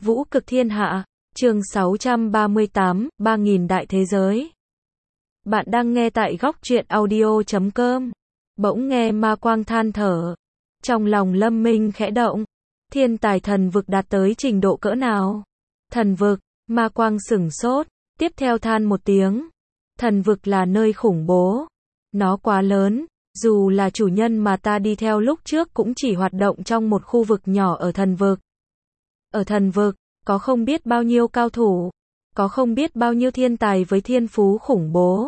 Vũ cực thiên hạ, chương 638, 3000 đại thế giới. Bạn đang nghe tại góc truyện audio.com. Bỗng nghe ma quang than thở. Trong lòng Lâm Minh khẽ động. Thiên tài thần vực đạt tới trình độ cỡ nào? Thần vực, ma quang sửng sốt, tiếp theo than một tiếng. Thần vực là nơi khủng bố. Nó quá lớn, dù là chủ nhân mà ta đi theo lúc trước cũng chỉ hoạt động trong một khu vực nhỏ ở thần vực. Ở thần vực, có không biết bao nhiêu cao thủ, có không biết bao nhiêu thiên tài với thiên phú khủng bố.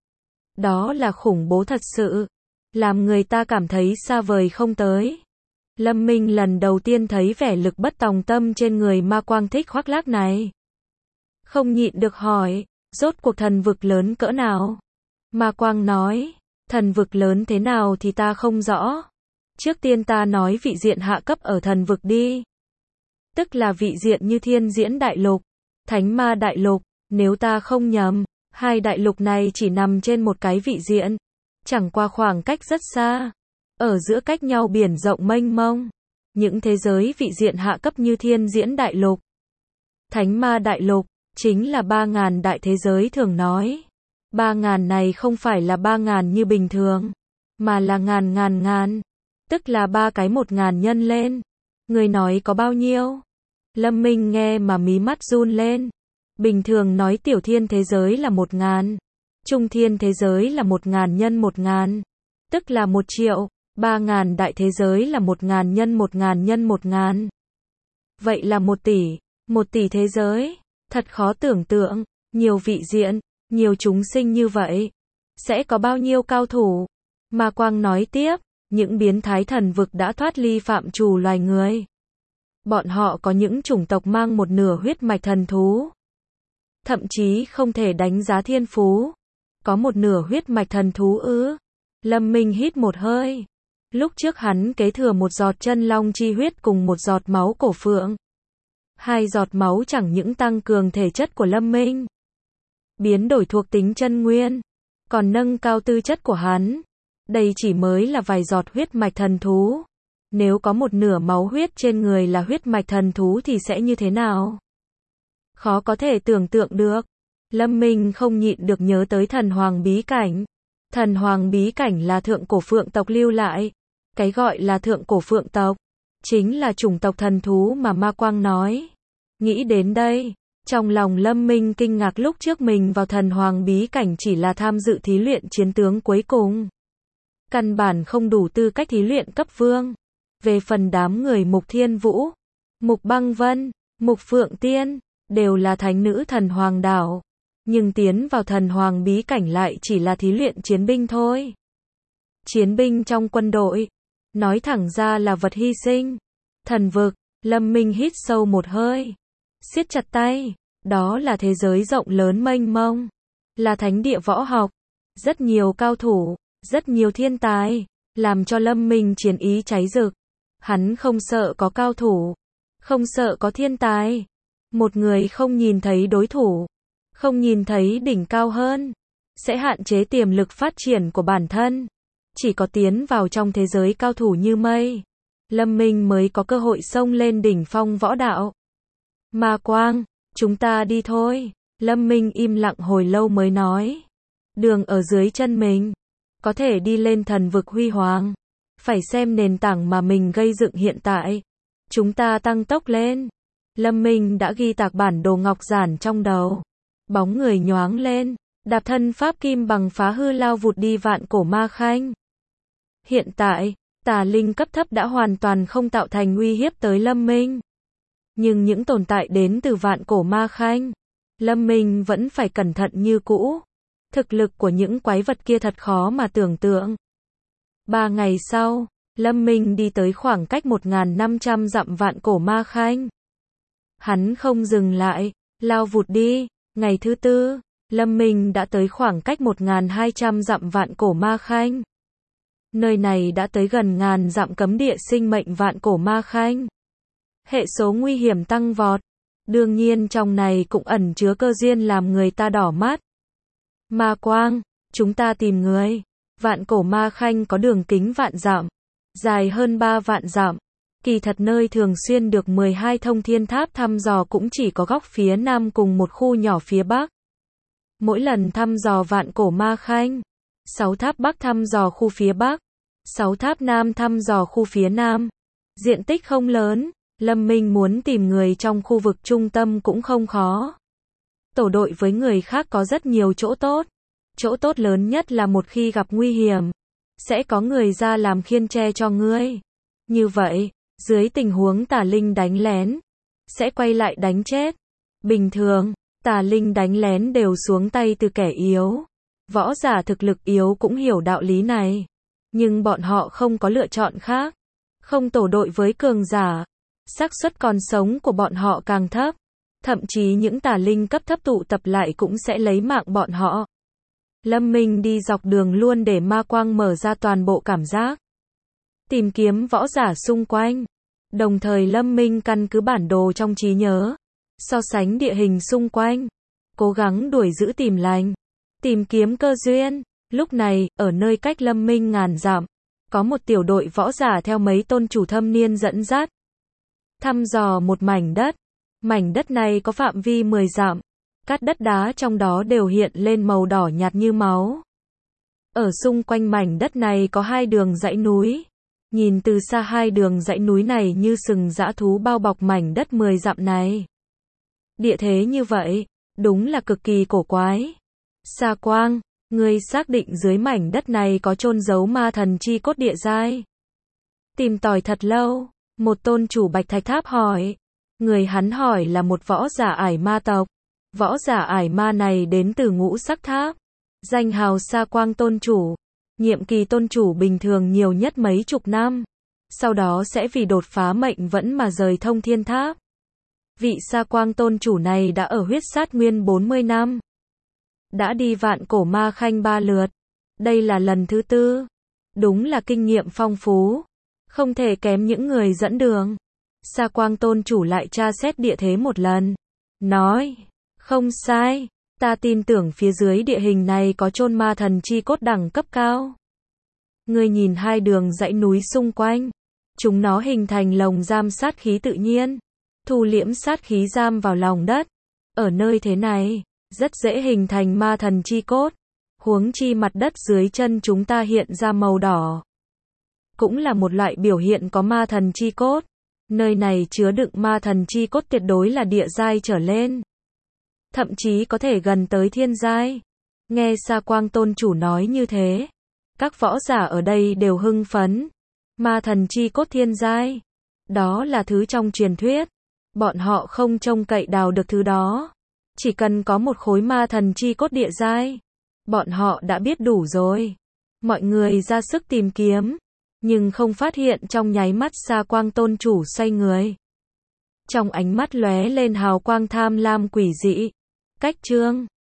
Đó là khủng bố thật sự, làm người ta cảm thấy xa vời không tới. Lâm Minh lần đầu tiên thấy vẻ lực bất tòng tâm trên người ma quang thích khoác lác này. Không nhịn được hỏi, rốt cuộc thần vực lớn cỡ nào? Ma quang nói, thần vực lớn thế nào thì ta không rõ. Trước tiên ta nói vị diện hạ cấp ở thần vực đi. Tức là vị diện như Thiên Diễn Đại Lục, Thánh Ma Đại Lục, nếu ta không nhầm, hai đại lục này chỉ nằm trên một cái vị diện, chẳng qua khoảng cách rất xa, ở giữa cách nhau biển rộng mênh mông. Những thế giới vị diện hạ cấp như Thiên Diễn Đại Lục, Thánh Ma Đại Lục, chính là 3000 đại thế giới thường nói. 3000 này không phải là 3000 như bình thường, mà là ngàn, tức là 3 cái 1000 nhân lên. Người nói có bao nhiêu? Lâm Minh nghe mà mí mắt run lên. Bình thường nói tiểu thiên thế giới là 1000, trung thiên thế giới là 1000 nhân 1000, tức là 1 triệu, 3000 đại thế giới là 1000 nhân 1000 nhân 1000. Vậy là 1 tỷ thế giới, thật khó tưởng tượng, nhiều vị diện, nhiều chúng sinh như vậy, sẽ có bao nhiêu cao thủ? Ma Quang nói tiếp, những biến thái thần vực đã thoát ly phạm trù loài người. Bọn họ có những chủng tộc mang một nửa huyết mạch thần thú. Thậm chí không thể đánh giá thiên phú. Có một nửa huyết mạch thần thú ư? Lâm Minh hít một hơi. Lúc trước hắn kế thừa một giọt chân long chi huyết cùng một giọt máu cổ phượng. 2 giọt máu chẳng những tăng cường thể chất của Lâm Minh, biến đổi thuộc tính chân nguyên, còn nâng cao tư chất của hắn. Đây chỉ mới là vài giọt huyết mạch thần thú. Nếu có một nửa máu huyết trên người là huyết mạch thần thú thì sẽ như thế nào? Khó có thể tưởng tượng được. Lâm Minh không nhịn được nhớ tới thần hoàng bí cảnh. Thần hoàng bí cảnh là thượng cổ phượng tộc lưu lại. Cái gọi là thượng cổ phượng tộc, chính là chủng tộc thần thú mà Ma Quang nói. Nghĩ đến đây, trong lòng Lâm Minh kinh ngạc, lúc trước mình vào thần hoàng bí cảnh chỉ là tham dự thí luyện chiến tướng cuối cùng. Căn bản không đủ tư cách thí luyện cấp vương. Về phần đám người Mục Thiên Vũ, Mục Băng Vân, Mục Phượng Tiên, đều là thánh nữ thần hoàng đảo. Nhưng tiến vào thần hoàng bí cảnh lại chỉ là thí luyện chiến binh thôi. Chiến binh trong quân đội, nói thẳng ra là vật hy sinh. Thần vực, Lâm Minh hít sâu một hơi, siết chặt tay, đó là thế giới rộng lớn mênh mông, là thánh địa võ học, rất nhiều cao thủ, rất nhiều thiên tài, làm cho Lâm Minh chiến ý cháy rực. Hắn không sợ có cao thủ, không sợ có thiên tài. Một người không nhìn thấy đối thủ, không nhìn thấy đỉnh cao hơn, sẽ hạn chế tiềm lực phát triển của bản thân. Chỉ có tiến vào trong thế giới cao thủ như mây, Lâm Minh mới có cơ hội xông lên đỉnh phong võ đạo. Ma Quang, chúng ta đi thôi. Lâm Minh im lặng hồi lâu mới nói. Đường ở dưới chân mình, có thể đi lên thần vực huy hoàng. Phải xem nền tảng mà mình gây dựng hiện tại. Chúng ta tăng tốc lên. Lâm Minh đã ghi tạc bản đồ ngọc giản trong đầu. Bóng người nhoáng lên, đạp thân pháp kim bằng phá hư lao vụt đi vạn cổ ma khanh. Hiện tại, tà linh cấp thấp đã hoàn toàn không tạo thành uy hiếp tới Lâm Minh. Nhưng những tồn tại đến từ vạn cổ ma khanh, Lâm Minh vẫn phải cẩn thận như cũ. Thực lực của những quái vật kia thật khó mà tưởng tượng. 3 ngày sau, Lâm Minh đi tới khoảng cách 1500 dặm vạn cổ ma khanh. Hắn không dừng lại, lao vụt đi. Ngày thứ 4, Lâm Minh đã tới khoảng cách 1200 dặm vạn cổ ma khanh. Nơi này đã tới gần 1000 dặm cấm địa sinh mệnh vạn cổ ma khanh. Hệ số nguy hiểm tăng vọt. Đương nhiên trong này cũng ẩn chứa cơ duyên làm người ta đỏ mắt. Ma Quang, chúng ta tìm người. Vạn cổ ma khanh có đường kính vạn dặm, dài hơn 3 vạn dặm, Kỳ thật nơi thường xuyên được 12 thông thiên tháp thăm dò cũng chỉ có góc phía nam cùng một khu nhỏ phía bắc. Mỗi lần thăm dò Vạn Cổ Ma Khanh, 6 tháp bắc thăm dò khu phía bắc, 6 tháp nam thăm dò khu phía nam. Diện tích không lớn, Lâm Minh muốn tìm người trong khu vực trung tâm cũng không khó. Tổ đội với người khác có rất nhiều chỗ tốt. Chỗ tốt lớn nhất là một khi gặp nguy hiểm, sẽ có người ra làm khiên tre cho ngươi. Như vậy, dưới tình huống tà linh đánh lén, sẽ quay lại đánh chết. Bình thường, tà linh đánh lén đều xuống tay từ kẻ yếu. Võ giả thực lực yếu cũng hiểu đạo lý này. Nhưng bọn họ không có lựa chọn khác. Không tổ đội với cường giả, xác suất còn sống của bọn họ càng thấp. Thậm chí những tà linh cấp thấp tụ tập lại cũng sẽ lấy mạng bọn họ. Lâm Minh đi dọc đường luôn để ma quang mở ra toàn bộ cảm giác. Tìm kiếm võ giả xung quanh. Đồng thời Lâm Minh căn cứ bản đồ trong trí nhớ. So sánh địa hình xung quanh. Cố gắng đuổi giữ tìm lành. Tìm kiếm cơ duyên. Lúc này, ở nơi cách Lâm Minh ngàn dặm, có một tiểu đội võ giả theo mấy tôn chủ thâm niên dẫn dắt. Thăm dò một mảnh đất. Mảnh đất này có phạm vi 10 dặm. Các đất đá trong đó đều hiện lên màu đỏ nhạt như máu. Ở xung quanh mảnh đất này có 2 đường dãy núi. Nhìn từ xa 2 đường dãy núi này như sừng dã thú bao bọc mảnh đất 10 dặm này. Địa thế như vậy, đúng là cực kỳ cổ quái. Sa Quang, ngươi xác định dưới mảnh đất này có chôn giấu ma thần chi cốt địa giai? Tìm tòi thật lâu, một tôn chủ Bạch Thạch Tháp hỏi. Người hắn hỏi là một võ giả ải ma tộc. Võ giả ải ma này đến từ Ngũ Sắc Tháp. Danh hào Sa Quang tôn chủ. Nhiệm kỳ tôn chủ bình thường nhiều nhất mấy chục năm. Sau đó sẽ vì đột phá mệnh vẫn mà rời Thông Thiên Tháp. Vị Sa Quang tôn chủ này đã ở huyết sát nguyên 40 năm. Đã đi Vạn Cổ Ma Khanh 3 lượt. Đây là lần thứ 4. Đúng là kinh nghiệm phong phú. Không thể kém những người dẫn đường. Sa Quang tôn chủ lại tra xét địa thế một lần. Nói, không sai, ta tin tưởng phía dưới địa hình này có chôn ma thần chi cốt đẳng cấp cao. Ngươi nhìn 2 đường dãy núi xung quanh. Chúng nó hình thành lồng giam sát khí tự nhiên. Thu liễm sát khí giam vào lòng đất. Ở nơi thế này, rất dễ hình thành ma thần chi cốt. Huống chi mặt đất dưới chân chúng ta hiện ra màu đỏ. Cũng là một loại biểu hiện có ma thần chi cốt. Nơi này chứa đựng ma thần chi cốt tuyệt đối là địa giai trở lên. Thậm chí có thể gần tới thiên giai. Nghe Sa Quang tôn chủ nói như thế, các võ giả ở đây đều hưng phấn. Ma thần chi cốt thiên giai. Đó là thứ trong truyền thuyết. Bọn họ không trông cậy đào được thứ đó. Chỉ cần có một khối ma thần chi cốt địa giai, bọn họ đã biết đủ rồi. Mọi người ra sức tìm kiếm, nhưng không phát hiện. Trong nháy mắt Sa Quang tôn chủ xoay người. Trong ánh mắt lóe lên hào quang tham lam quỷ dị. Cách chương